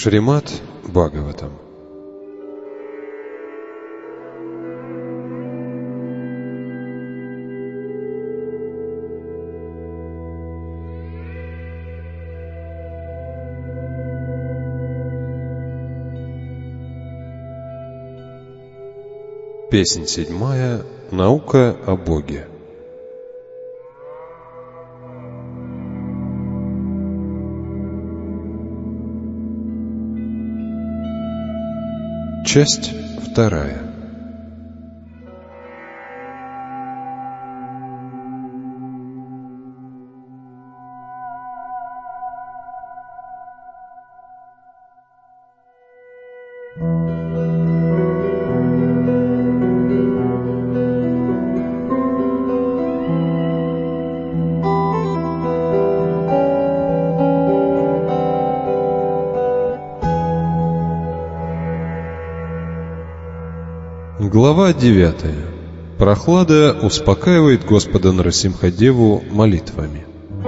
Шримад Бхагаватам. Песнь 7. Наука о Боге. Часть 2. Глава 9. Прохлада успокаивает Господа Нарасимха-деву молитвами.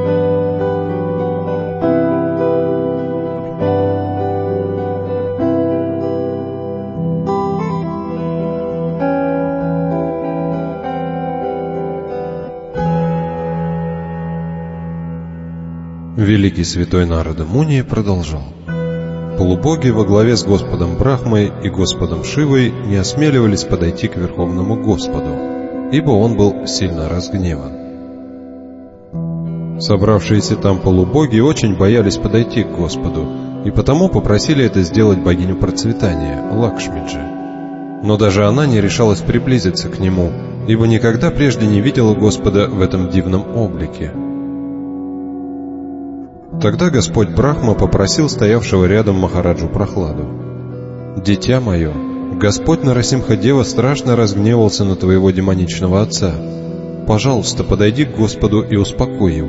Великий святой Нарада Муни продолжал. Полубоги во главе с Господом Брахмой и Господом Шивой не осмеливались подойти к Верховному Господу, ибо он был сильно разгневан. Собравшиеся там полубоги очень боялись подойти к Господу, и потому попросили это сделать богиню процветания, Лакшмиджи. Но даже она не решалась приблизиться к нему, ибо никогда прежде не видела Господа в этом дивном облике. Тогда Господь Брахма попросил стоявшего рядом Махараджу Прохладу: «Дитя мое, Господь Нарасимха-дева страшно разгневался на твоего демоничного отца. Пожалуйста, подойди к Господу и успокой его».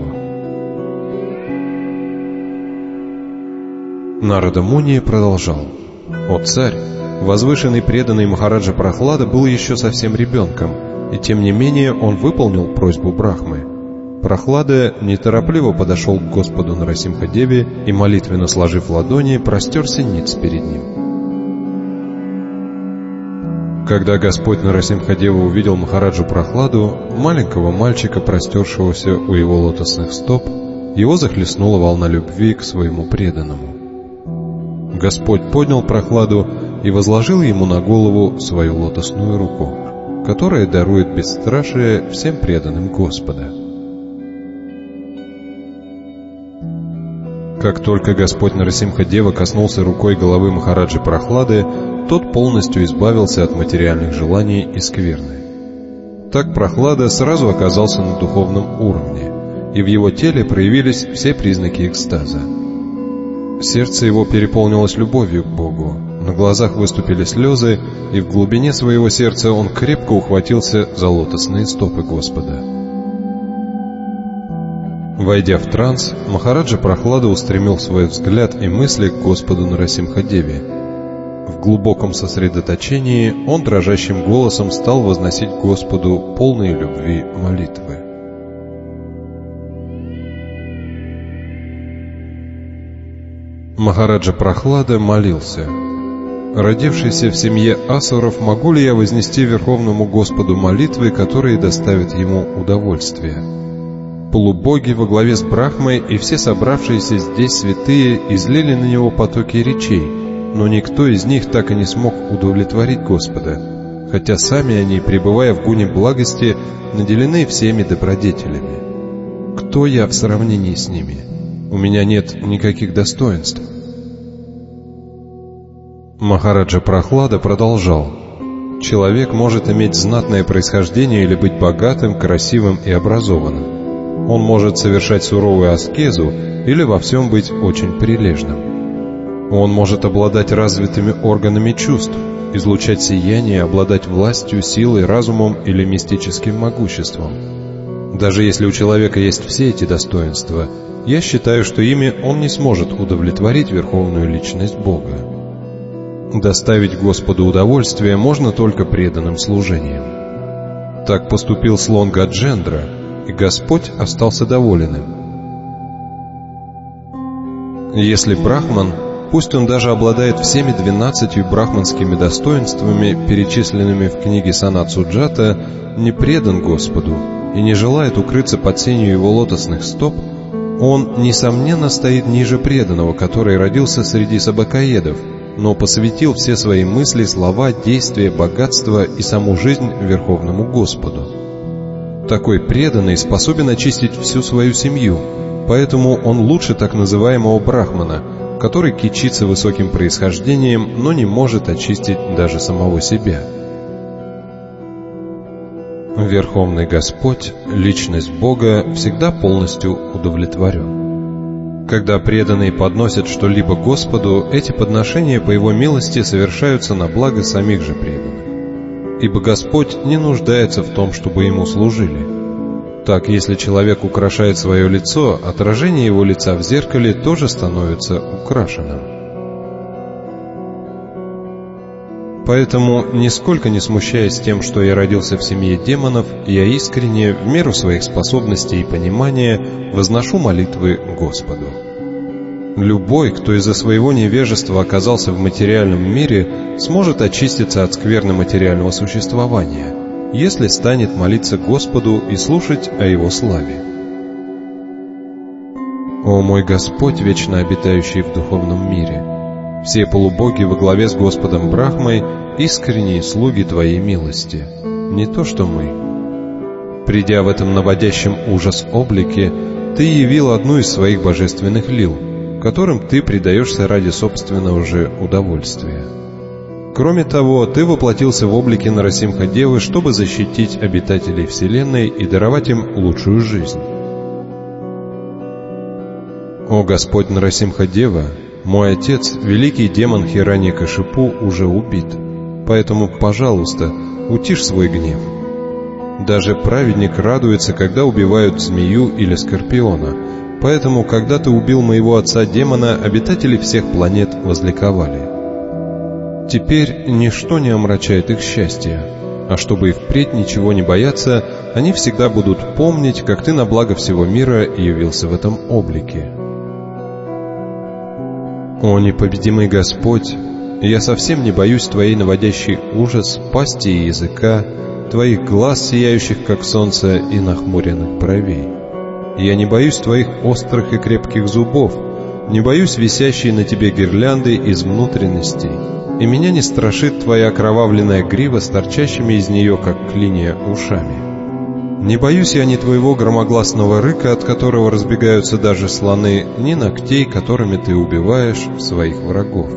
Нарада Муни продолжал: «О царь, возвышенный преданный Махараджа Прохлада был еще совсем ребенком, и тем не менее он выполнил просьбу Брахмы. Прохлада неторопливо подошел к Господу Нарасимха-деве и, молитвенно сложив ладони, простерся ниц перед ним. Когда Господь Нарасимха-дева увидел Махараджу Прохладу, маленького мальчика, простершегося у его лотосных стоп, его захлестнула волна любви к своему преданному. Господь поднял Прохладу и возложил ему на голову свою лотосную руку, которая дарует бесстрашие всем преданным Господа. Как только Господь Нарасимха-дева коснулся рукой головы Махараджи Прохлады, тот полностью избавился от материальных желаний и скверны. Так Прохлада сразу оказался на духовном уровне, и в его теле проявились все признаки экстаза. Сердце его переполнилось любовью к Богу, на глазах выступили слезы, и в глубине своего сердца он крепко ухватился за лотосные стопы Господа. Войдя в транс, Махараджа Прохлада устремил свой взгляд и мысли к Господу Нарасимха-деве. В глубоком сосредоточении он дрожащим голосом стал возносить Господу полные любви молитвы. Махараджа Прохлада молился: «Родившийся в семье асуров, могу ли я вознести Верховному Господу молитвы, которые доставят ему удовольствие? Полубоги во главе с Брахмой и все собравшиеся здесь святые излили на него потоки речей, но никто из них так и не смог удовлетворить Господа, хотя сами они, пребывая в гуне благости, наделены всеми добродетелями. Кто я в сравнении с ними? У меня нет никаких достоинств». Махараджа Прохлада продолжал: «Человек может иметь знатное происхождение или быть богатым, красивым и образованным. Он может совершать суровую аскезу или во всем быть очень прилежным. Он может обладать развитыми органами чувств, излучать сияние, обладать властью, силой, разумом или мистическим могуществом. Даже если у человека есть все эти достоинства, я считаю, что ими он не сможет удовлетворить Верховную Личность Бога. Доставить Господу удовольствие можно только преданным служением. Так поступил слон Гаджендра, и Господь остался доволен им. Если Брахман пусть он даже обладает всеми 12 брахманскими достоинствами, перечисленными в книге Санат Суджата, не предан Господу и не желает укрыться под сенью его лотосных стоп, он, несомненно, стоит ниже преданного, который родился среди собакоедов, но посвятил все свои мысли, слова, действия, богатство и саму жизнь Верховному Господу. Такой преданный способен очистить всю свою семью, поэтому он лучше так называемого брахмана, который кичится высоким происхождением, но не может очистить даже самого себя. Верховный Господь, Личность Бога, всегда полностью удовлетворен. Когда преданные подносят что-либо Господу, эти подношения по Его милости совершаются на благо самих же преданных. Ибо Господь не нуждается в том, чтобы Ему служили. Так, если человек украшает свое лицо, отражение его лица в зеркале тоже становится украшенным. Поэтому, нисколько не смущаясь тем, что я родился в семье демонов, я искренне, в меру своих способностей и понимания, возношу молитвы Господу. Любой, кто из-за своего невежества оказался в материальном мире, сможет очиститься от скверны материального существования, если станет молиться Господу и слушать о Его славе. О мой Господь, вечно обитающий в духовном мире! Все полубоги во главе с Господом Брахмой — искренние слуги Твоей милости, не то что мы. Придя в этом наводящем ужас облике, Ты явил одну из своих божественных лил, которым Ты предаешься ради собственного же удовольствия. Кроме того, Ты воплотился в облике Нарасимха-девы, чтобы защитить обитателей Вселенной и даровать им лучшую жизнь. О Господь Нарасимха-дева! Мой отец, великий демон Хираньякашипу, уже убит, поэтому, пожалуйста, утишь свой гнев. Даже праведник радуется, когда убивают змею или скорпиона, поэтому, когда ты убил моего отца-демона, обитатели всех планет возликовали. Теперь ничто не омрачает их счастье, а чтобы и впредь ничего не бояться, они всегда будут помнить, как ты на благо всего мира явился в этом облике. О непобедимый Господь, я совсем не боюсь Твоей наводящей ужас пасти и языка, Твоих глаз, сияющих как солнце, и нахмуренных бровей. Я не боюсь Твоих острых и крепких зубов, не боюсь висящей на Тебе гирлянды из внутренностей, и меня не страшит Твоя окровавленная грива с торчащими из нее, как клинья, ушами. Не боюсь я ни Твоего громогласного рыка, от которого разбегаются даже слоны, ни ногтей, которыми Ты убиваешь своих врагов.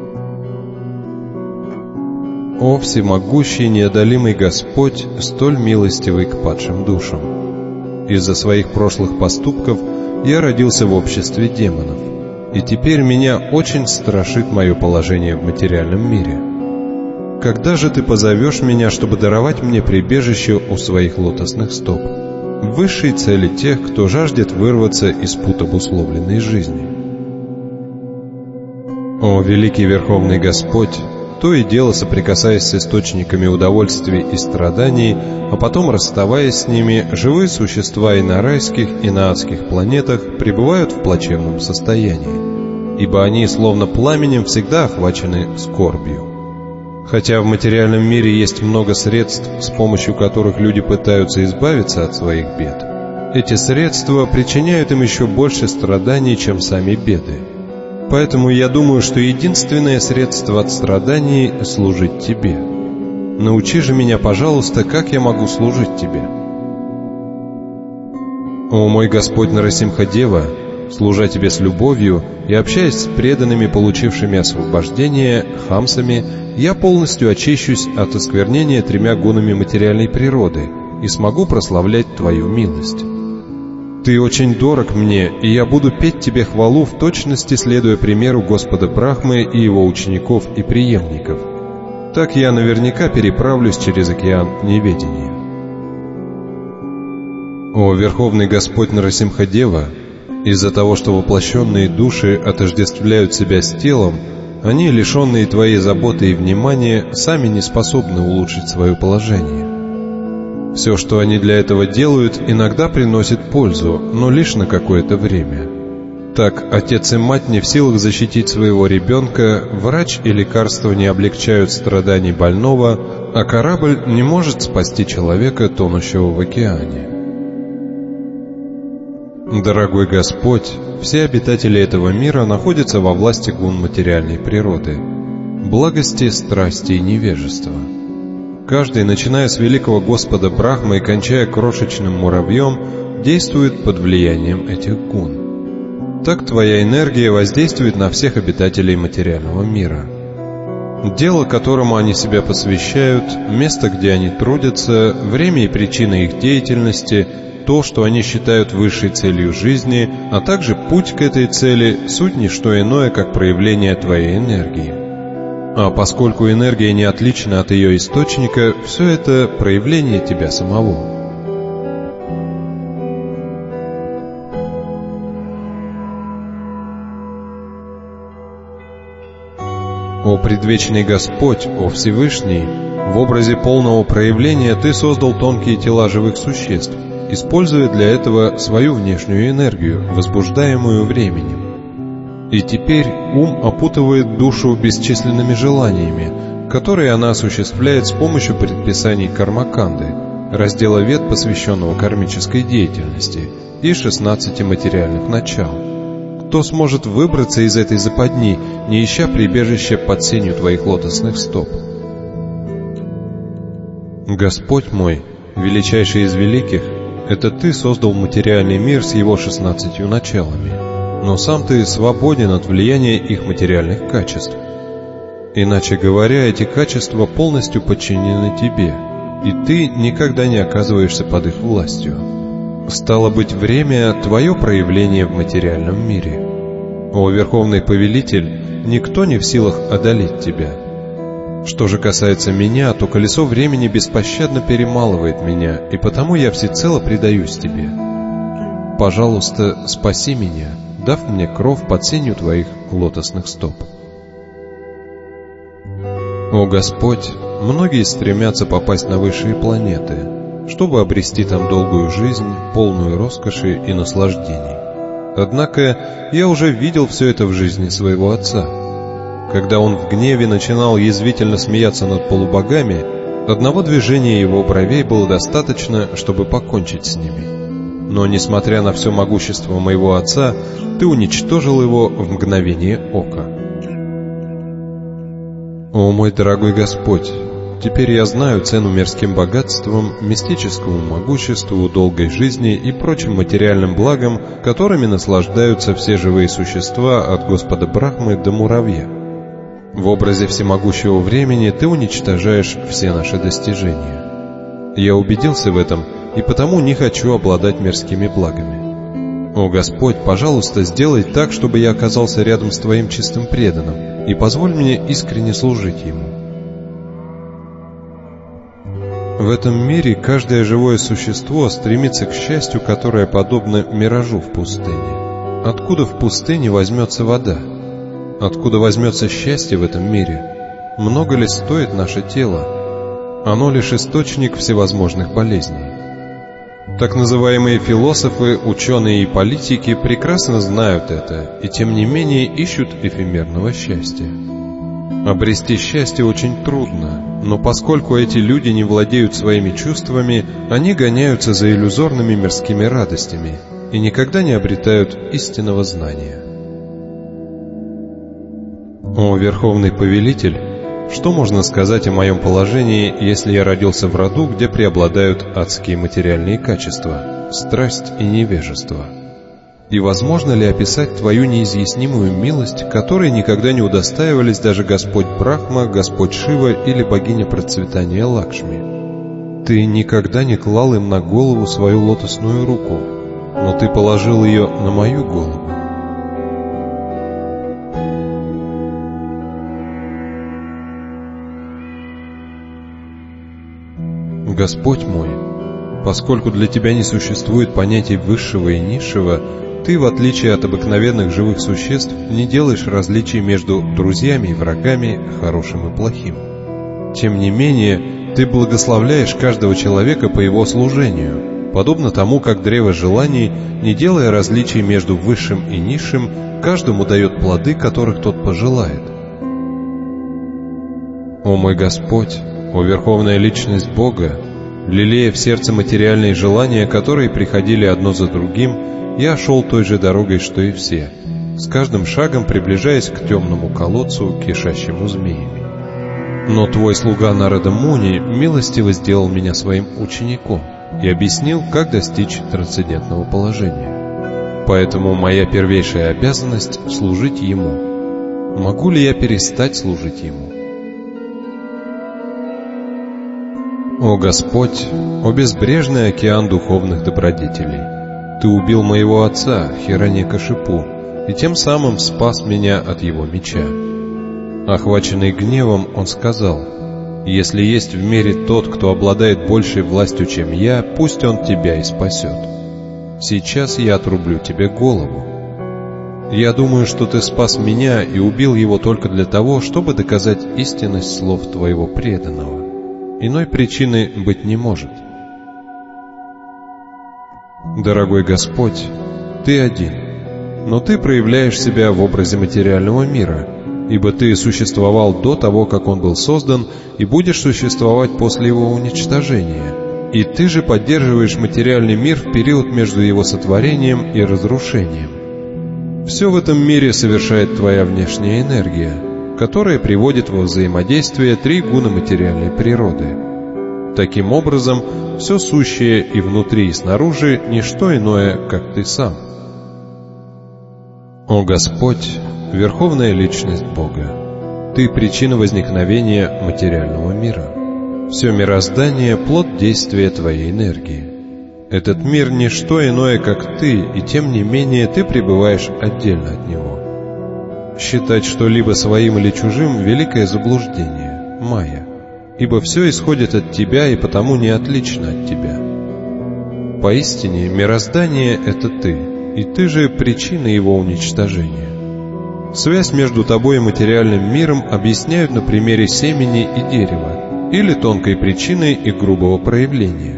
О всемогущий неодолимый Господь, столь милостивый к падшим душам! Из-за своих прошлых поступков я родился в обществе демонов, и теперь меня очень страшит мое положение в материальном мире. Когда же Ты позовешь меня, чтобы даровать мне прибежище у своих лотосных стоп, высшей цели тех, кто жаждет вырваться из пут обусловленной жизни? О, великий Верховный Господь, то и дело соприкасаясь с источниками удовольствий и страданий, а потом расставаясь с ними, живые существа и на райских, и на адских планетах пребывают в плачевном состоянии, ибо они, словно пламенем, всегда охвачены скорбью. Хотя в материальном мире есть много средств, с помощью которых люди пытаются избавиться от своих бед, эти средства причиняют им еще больше страданий, чем сами беды. Поэтому я думаю, что единственное средство от страданий — служить Тебе. Научи же меня, пожалуйста, как я могу служить Тебе. О мой Господь Нарасимха-дева, служа Тебе с любовью и общаясь с преданными, получившими освобождение, хамсами, я полностью очищусь от осквернения 3 гунами материальной природы и смогу прославлять Твою милость. Ты очень дорог мне, и я буду петь Тебе хвалу в точности, следуя примеру Господа Брахмы и его учеников и преемников. Так я наверняка переправлюсь через океан неведения. О Верховный Господь Нарасимха-дева, из-за того, что воплощенные души отождествляют себя с телом, они, лишенные Твоей заботы и внимания, сами не способны улучшить свое положение. Все, что они для этого делают, иногда приносит пользу, но лишь на какое-то время. Так, отец и мать не в силах защитить своего ребенка, врач и лекарства не облегчают страданий больного, а корабль не может спасти человека, тонущего в океане. Дорогой Господь, все обитатели этого мира находятся во власти гун материальной природы, благости, страсти и невежества. Каждый, начиная с великого Господа Брахмы и кончая крошечным муравьем, действует под влиянием этих гун. Так твоя энергия воздействует на всех обитателей материального мира. Дело, которому они себя посвящают, место, где они трудятся, время и причина их деятельности, то, что они считают высшей целью жизни, а также путь к этой цели, суть не что иное, как проявление твоей энергии. А поскольку энергия не отлична от ее источника, все это проявление тебя самого. О предвечный Господь, о Всевышний, в образе полного проявления Ты создал тонкие тела живых существ, используя для этого свою внешнюю энергию, возбуждаемую временем. И теперь ум опутывает душу бесчисленными желаниями, которые она осуществляет с помощью предписаний Кармаканды, раздела Вед, посвященного кармической деятельности, и 16 материальных начал. Кто сможет выбраться из этой западни, не ища прибежища под сенью Твоих лотосных стоп? Господь мой, величайший из великих, это Ты создал материальный мир с его 16 началами, но сам Ты свободен от влияния их материальных качеств. Иначе говоря, эти качества полностью подчинены Тебе, и Ты никогда не оказываешься под их властью. Стало быть, время — Твое проявление в материальном мире. О Верховный Повелитель, никто не в силах одолеть Тебя. Что же касается меня, то колесо времени беспощадно перемалывает меня, и потому я всецело предаюсь Тебе. Пожалуйста, спаси меня, дав мне кров под сенью Твоих лотосных стоп. О Господь, многие стремятся попасть на высшие планеты, чтобы обрести там долгую жизнь, полную роскоши и наслаждений. Однако я уже видел все это в жизни своего отца. Когда он в гневе начинал язвительно смеяться над полубогами, одного движения его бровей было достаточно, чтобы покончить с ними. Но, несмотря на все могущество моего отца, ты уничтожил его в мгновение ока. О мой дорогой Господь, теперь я знаю цену мирским богатствам, мистическому могуществу, долгой жизни и прочим материальным благам, которыми наслаждаются все живые существа от Господа Брахмы до муравья. В образе всемогущего времени Ты уничтожаешь все наши достижения. Я убедился в этом, и потому не хочу обладать мирскими благами. О Господь, пожалуйста, сделай так, чтобы я оказался рядом с Твоим чистым преданным, и позволь мне искренне служить Ему. В этом мире каждое живое существо стремится к счастью, которое подобно миражу в пустыне. Откуда в пустыне возьмется вода? Откуда возьмется счастье в этом мире? Много ли стоит наше тело? Оно лишь источник всевозможных болезней. Так называемые философы, ученые и политики прекрасно знают это, и тем не менее ищут эфемерного счастья. Обрести счастье очень трудно, но поскольку эти люди не владеют своими чувствами, они гоняются за иллюзорными мирскими радостями и никогда не обретают истинного знания. О Верховный Повелитель, что можно сказать о моем положении, если я родился в роду, где преобладают адские материальные качества, страсть и невежество? И возможно ли описать Твою неизъяснимую милость, которой никогда не удостаивались даже Господь Брахма, Господь Шива или богиня процветания Лакшми? Ты никогда не клал им на голову свою лотосную руку, но Ты положил ее на мою голову. Господь мой, поскольку для Тебя не существует понятий высшего и низшего, Ты, в отличие от обыкновенных живых существ, не делаешь различий между друзьями и врагами, хорошим и плохим. Тем не менее, Ты благословляешь каждого человека по его служению, подобно тому, как древо желаний, не делая различий между высшим и низшим, каждому дает плоды, которых тот пожелает. О мой Господь, о Верховная Личность Бога, лелея в сердце материальные желания, которые приходили одно за другим, я шел той же дорогой, что и все, с каждым шагом приближаясь к темному колодцу, кишащему змеями. Но твой слуга Нарада Муни милостиво сделал меня своим учеником и объяснил, как достичь трансцендентного положения. Поэтому моя первейшая обязанность — служить Ему. Могу ли я перестать служить Ему? О Господь, о безбрежный океан духовных добродетелей! Ты убил моего отца, Хираньякашипу, и тем самым спас меня от его меча. Охваченный гневом, он сказал: «Если есть в мире тот, кто обладает большей властью, чем я, пусть он тебя и спасет. Сейчас я отрублю тебе голову. Я думаю, что ты спас меня и убил его только для того, чтобы доказать истинность слов твоего преданного. Иной причины быть не может». Дорогой Господь, Ты один, но Ты проявляешь себя в образе материального мира, ибо Ты существовал до того, как он был создан, и будешь существовать после его уничтожения. И Ты же поддерживаешь материальный мир в период между его сотворением и разрушением. Все в этом мире совершает Твоя внешняя энергия, которая приводит во взаимодействие три гуна материальной природы. Таким образом, все сущее и внутри, и снаружи — ничто иное, как Ты сам. О Господь, Верховная Личность Бога, Ты — причина возникновения материального мира. Все мироздание — плод действия Твоей энергии. Этот мир — ничто иное, как Ты, и тем не менее Ты пребываешь отдельно от него. Считать что-либо своим или чужим — великое заблуждение, майя, ибо все исходит от Тебя и потому не отлично от Тебя. Поистине, мироздание — это Ты, и Ты же причина его уничтожения. Связь между тобой и материальным миром объясняют на примере семени и дерева, или тонкой причины и грубого проявления.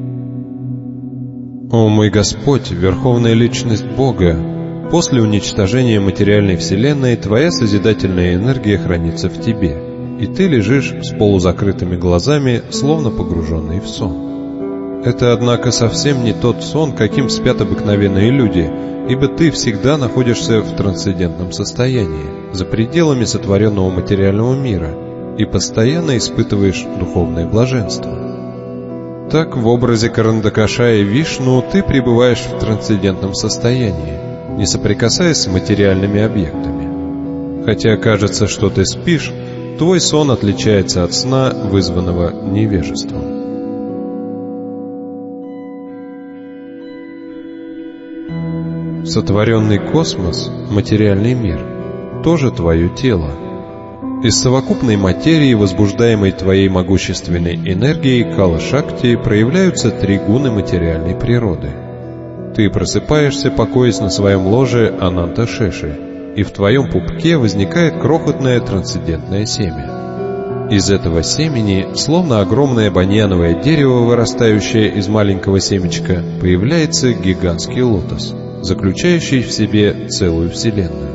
О мой Господь, Верховная Личность Бога, после уничтожения материальной вселенной Твоя созидательная энергия хранится в Тебе, и Ты лежишь с полузакрытыми глазами, словно погруженный в сон. Это, однако, совсем не тот сон, каким спят обыкновенные люди, ибо ты всегда находишься в трансцендентном состоянии, за пределами сотворенного материального мира, и постоянно испытываешь духовное блаженство. Так, в образе Карандакаша и Вишну ты пребываешь в трансцендентном состоянии, не соприкасаясь с материальными объектами. Хотя кажется, что ты спишь, твой сон отличается от сна, вызванного невежеством. Сотворенный космос, материальный мир, тоже твое тело. Из совокупной материи, возбуждаемой твоей могущественной энергией Кала-Шакти, проявляются три гуны материальной природы. Ты просыпаешься, покоясь на своем ложе Ананта-Шеши, и в твоем пупке возникает крохотное трансцендентное семя. Из этого семени, словно огромное баньяновое дерево, вырастающее из маленького семечка, появляется гигантский лотос, заключающий в себе целую вселенную.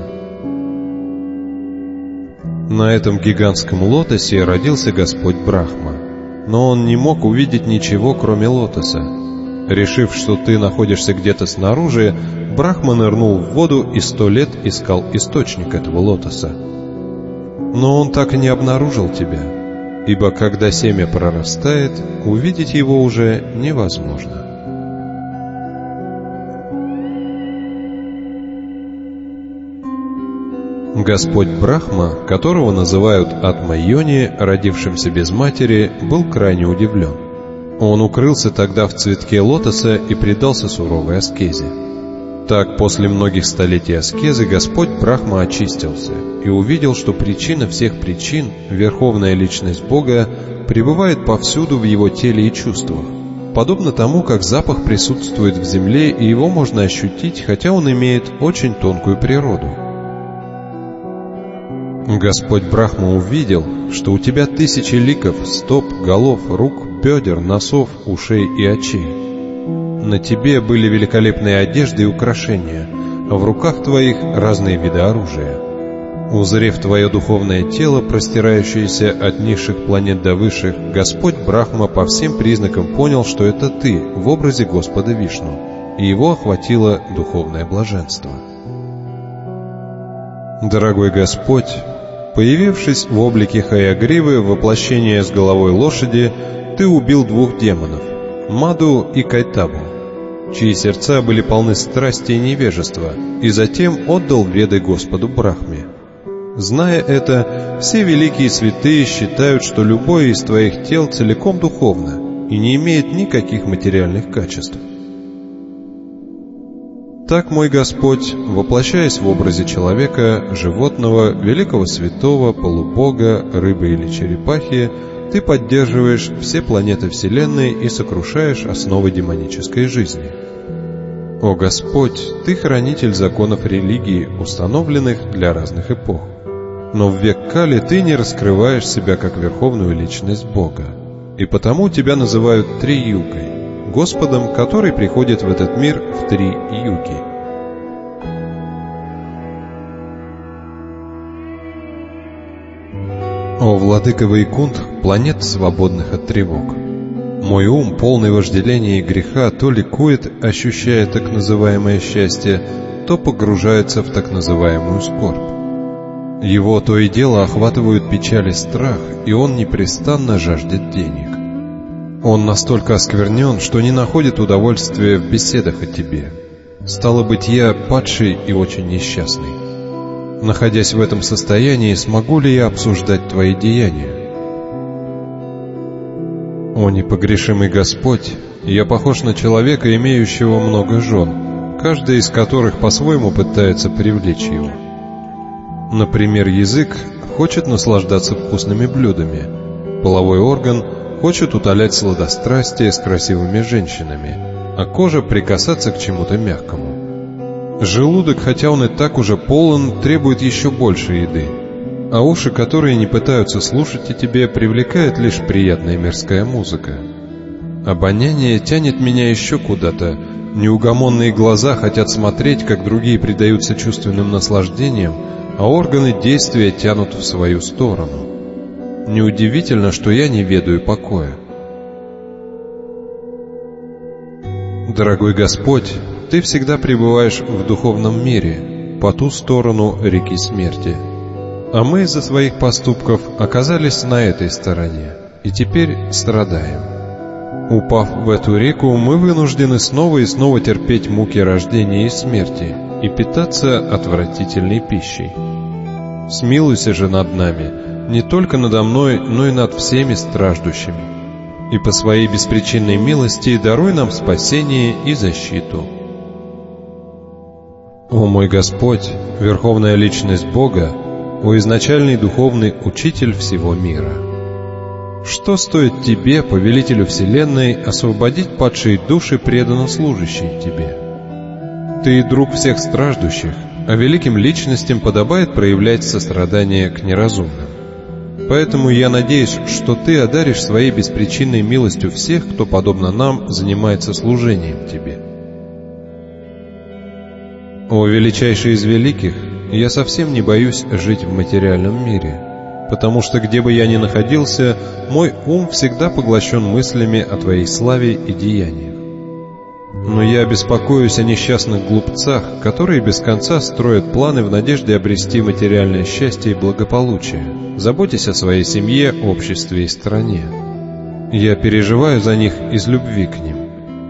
На этом гигантском лотосе родился Господь Брахма, но он не мог увидеть ничего, кроме лотоса. Решив, что ты находишься где-то снаружи, Брахма нырнул в воду и 100 лет искал источник этого лотоса. Но он так и не обнаружил тебя, ибо когда семя прорастает, увидеть его уже невозможно. Господь Брахма, которого называют Атма-йони, родившимся без матери, был крайне удивлен. Он укрылся тогда в цветке лотоса и предался суровой аскезе. Так, после многих столетий аскезы, Господь Брахма очистился и увидел, что причина всех причин, Верховная Личность Бога, пребывает повсюду в его теле и чувствах, подобно тому, как запах присутствует в земле, и его можно ощутить, хотя он имеет очень тонкую природу. Господь Брахма увидел, что у тебя 1000 ликов, стоп, голов, рук, бедер, носов, ушей и очей. На тебе были великолепные одежды и украшения, а в руках твоих разные виды оружия. Узрев твое духовное тело, простирающееся от низших планет до высших, Господь Брахма по всем признакам понял, что это ты в образе Господа Вишну, и его охватило духовное блаженство. Дорогой Господь, появившись в облике Хаягривы, воплощение с головой лошади, ты убил 2 демонов — Маду и Кайтабу, чьи сердца были полны страсти и невежества, и затем отдал веды Господу Брахме. Зная это, все великие святые считают, что любое из твоих тел целиком духовно и не имеет никаких материальных качеств. Так, мой Господь, воплощаясь в образе человека, животного, великого святого, полубога, рыбы или черепахи, ты поддерживаешь все планеты Вселенной и сокрушаешь основы демонической жизни. О Господь, ты хранитель законов религии, установленных для разных эпох. Но в век Кали ты не раскрываешь себя как верховную личность Бога, и потому тебя называют Три-югой, Господом, который приходит в этот мир в 3 юги. О владыка Вайкунтх, планет, свободных от тревог! Мой ум, полный вожделения и греха, то ликует, ощущая так называемое счастье, то погружается в так называемую скорбь. Его то и дело охватывают печаль и страх, и он непрестанно жаждет денег. Он настолько осквернен, что не находит удовольствия в беседах о тебе. Стало быть, я падший и очень несчастный. Находясь в этом состоянии, смогу ли я обсуждать твои деяния? О непогрешимый Господь, я похож на человека, имеющего много жен, каждая из которых по-своему пытается привлечь его. Например, язык хочет наслаждаться вкусными блюдами, половой орган хочет утолять сладострастие с красивыми женщинами, а кожа прикасаться к чему-то мягкому. Желудок, хотя он и так уже полон, требует еще больше еды, а уши, которые не пытаются слушать о тебе, привлекает лишь приятная мирская музыка. Обоняние тянет меня еще куда-то, неугомонные глаза хотят смотреть, как другие предаются чувственным наслаждениям, а органы действия тянут в свою сторону. Неудивительно, что я не ведаю покоя. Дорогой Господь, Ты всегда пребываешь в духовном мире, по ту сторону реки смерти. А мы из-за своих поступков оказались на этой стороне, и теперь страдаем. Упав в эту реку, мы вынуждены снова и снова терпеть муки рождения и смерти и питаться отвратительной пищей. Смилуйся же над нами, не только надо мной, но и над всеми страждущими, и по своей беспричинной милости даруй нам спасение и защиту. О мой Господь, Верховная Личность Бога, о изначальный духовный Учитель всего мира! Что стоит Тебе, Повелителю Вселенной, освободить падшие души, преданно служащие Тебе? Ты друг всех страждущих, а великим личностям подобает проявлять сострадание к неразумным. Поэтому я надеюсь, что Ты одаришь своей беспричинной милостью всех, кто, подобно нам, занимается служением Тебе. О величайший из великих, я совсем не боюсь жить в материальном мире, потому что где бы я ни находился, мой ум всегда поглощен мыслями о Твоей славе и деяниях. Но я беспокоюсь о несчастных глупцах, которые без конца строят планы в надежде обрести материальное счастье и благополучие, заботясь о своей семье, обществе и стране. Я переживаю за них из любви к ним.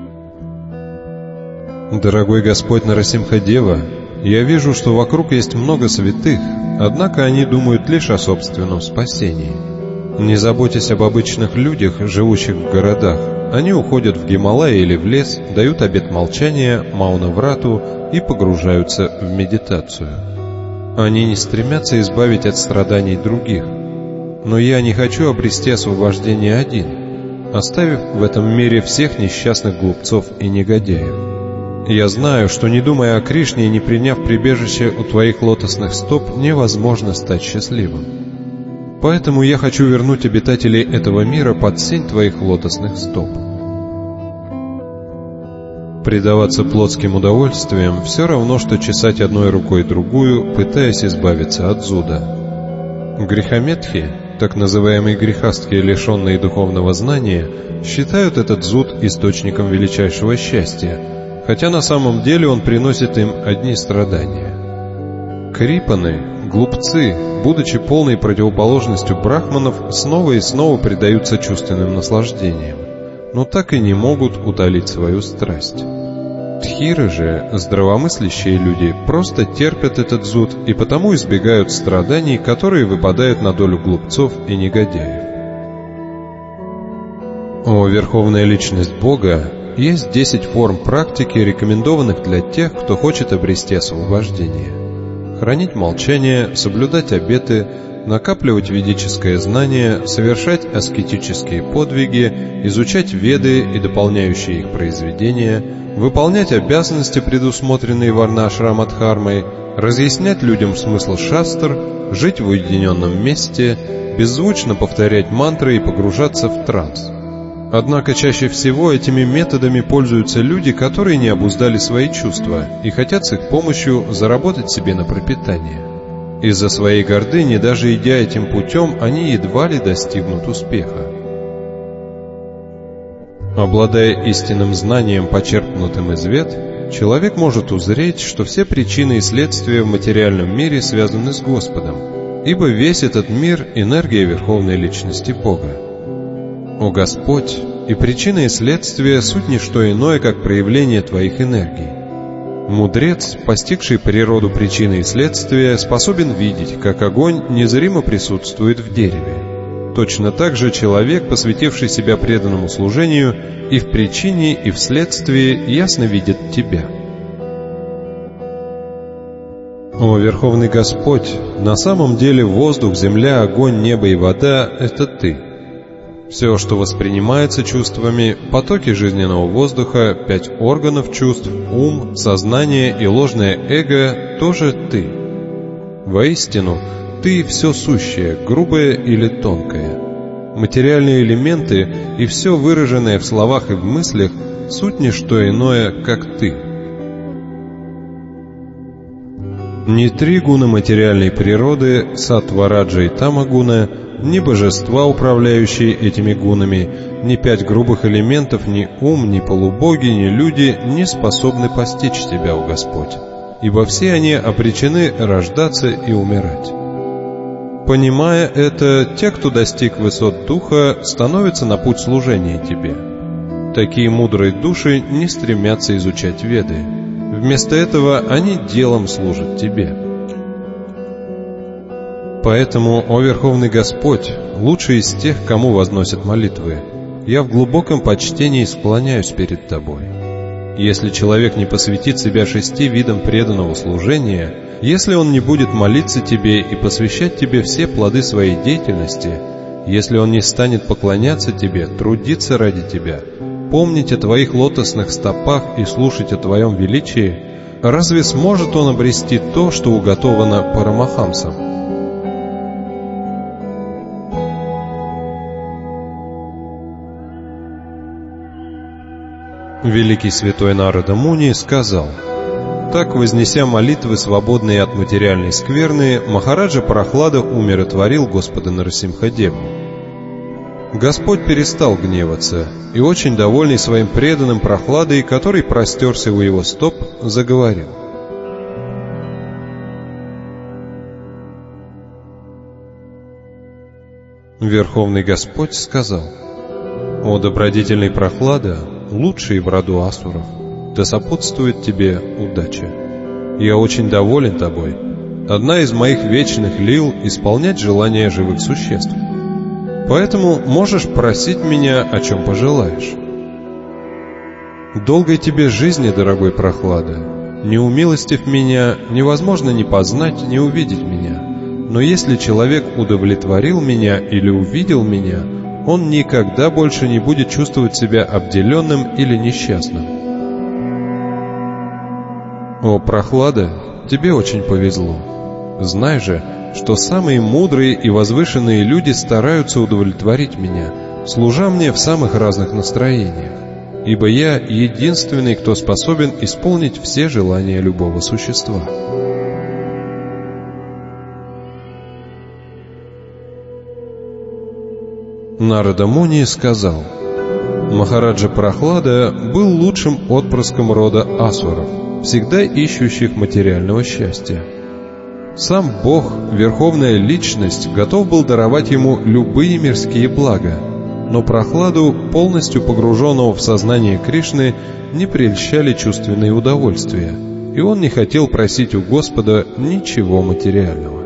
Дорогой Господь Нарасимха-дева, я вижу, что вокруг есть много святых, однако они думают лишь о собственном спасении. Не заботясь об обычных людях, живущих в городах, они уходят в Гималай или в лес, дают обет молчания, Мауна-врату и погружаются в медитацию. Они не стремятся избавить от страданий других. Но я не хочу обрести освобождение один, оставив в этом мире всех несчастных глупцов и негодяев. Я знаю, что, не думая о Кришне и не приняв прибежище у Твоих лотосных стоп, невозможно стать счастливым. Поэтому я хочу вернуть обитателей этого мира под сень Твоих лотосных стоп. Предаваться плотским удовольствиям все равно, что чесать одной рукой другую, пытаясь избавиться от зуда. Грехометхи, так называемые грехастки, лишенные духовного знания, считают этот зуд источником величайшего счастья, хотя на самом деле он приносит им одни страдания. Крипаны, глупцы, будучи полной противоположностью брахманов, снова и снова предаются чувственным наслаждениям, но так и не могут утолить свою страсть. Тхиры же, здравомыслящие люди, просто терпят этот зуд и потому избегают страданий, которые выпадают на долю глупцов и негодяев. О Верховная Личность Бога, есть 10 форм практики, рекомендованных для тех, кто хочет обрести освобождение. Хранить молчание, соблюдать обеты, накапливать ведическое знание, совершать аскетические подвиги, изучать Веды и дополняющие их произведения, выполнять обязанности, предусмотренные Варна-ашрама-дхармой, разъяснять людям смысл шастр, жить в уединенном месте, беззвучно повторять мантры и погружаться в транс. Однако чаще всего этими методами пользуются люди, которые не обуздали свои чувства и хотят с их помощью заработать себе на пропитание. Из-за своей гордыни, даже идя этим путем, они едва ли достигнут успеха. Обладая истинным знанием, почерпнутым из Вед, человек может узреть, что все причины и следствия в материальном мире связаны с Господом, ибо весь этот мир — энергия Верховной Личности Бога. О Господь, и причина и следствие — суть не что иное, как проявление Твоих энергий. Мудрец, постигший природу причины и следствия, способен видеть, как огонь незримо присутствует в дереве. Точно так же человек, посвятивший себя преданному служению, и в причине, и в следствии ясно видит Тебя. О Верховный Господь, на самом деле воздух, земля, огонь, небо и вода — это Ты. Все, что воспринимается чувствами, потоки жизненного воздуха, 5 органов чувств, ум, сознание и ложное эго — тоже Ты. Воистину, Ты — все сущее, грубое или тонкое. Материальные элементы и все выраженное в словах и в мыслях — суть не что иное, как Ты. Ни 3 гуна материальной природы, саттва, раджа и тамагуна, ни божества, управляющие этими гунами, ни 5 грубых элементов, ни ум, ни полубоги, ни люди не способны постичь Тебя, о Господь, ибо все они обречены рождаться и умирать. Понимая это, те, кто достиг высот духа, становятся на путь служения Тебе. Такие мудрые души не стремятся изучать Веды. Вместо этого они делом служат Тебе. Поэтому, о Верховный Господь, лучший из тех, кому возносят молитвы, я в глубоком почтении склоняюсь перед Тобой. Если человек не посвятит себя 6 видам преданного служения, если он не будет молиться Тебе и посвящать Тебе все плоды своей деятельности, если он не станет поклоняться Тебе, трудиться ради Тебя, помнить о Твоих лотосных стопах и слушать о Твоем величии, разве сможет он обрести то, что уготовано Парамахамсам? Великий святой Нарада Муни сказал: «Так, вознеся молитвы, свободные от материальной скверны, Махараджа Прахлада умиротворил Господа Нарасимха-деву. Господь перестал гневаться, и, очень довольный своим преданным Прахладой, который простерся у его стоп, заговорил: Верховный Господь сказал: «О добродетельный Прахлада, лучший в роду асуров, да сопутствует тебе удача. Я очень доволен тобой. Одна из моих вечных лил — исполнять желания живых существ. Поэтому можешь просить меня, о чем пожелаешь. Долгой тебе жизни, дорогой Прахлада. Не умилостив меня, невозможно ни познать, ни увидеть меня. Но если человек удовлетворил меня или увидел меня, он никогда больше не будет чувствовать себя обделенным или несчастным. О, Прахлада, тебе очень повезло. Знай же, что самые мудрые и возвышенные люди стараются удовлетворить меня, служа мне в самых разных настроениях. ибо я единственный, кто способен исполнить все желания любого существа». Нарада Муни сказал: «Махараджа Прохлада был лучшим отпрыском рода асуров, всегда ищущих материального счастья. Сам Бог, Верховная Личность, готов был даровать ему любые мирские блага, но Прохладу, полностью погруженного в сознание Кришны, не прельщали чувственные удовольствия, и он не хотел просить у Господа ничего материального.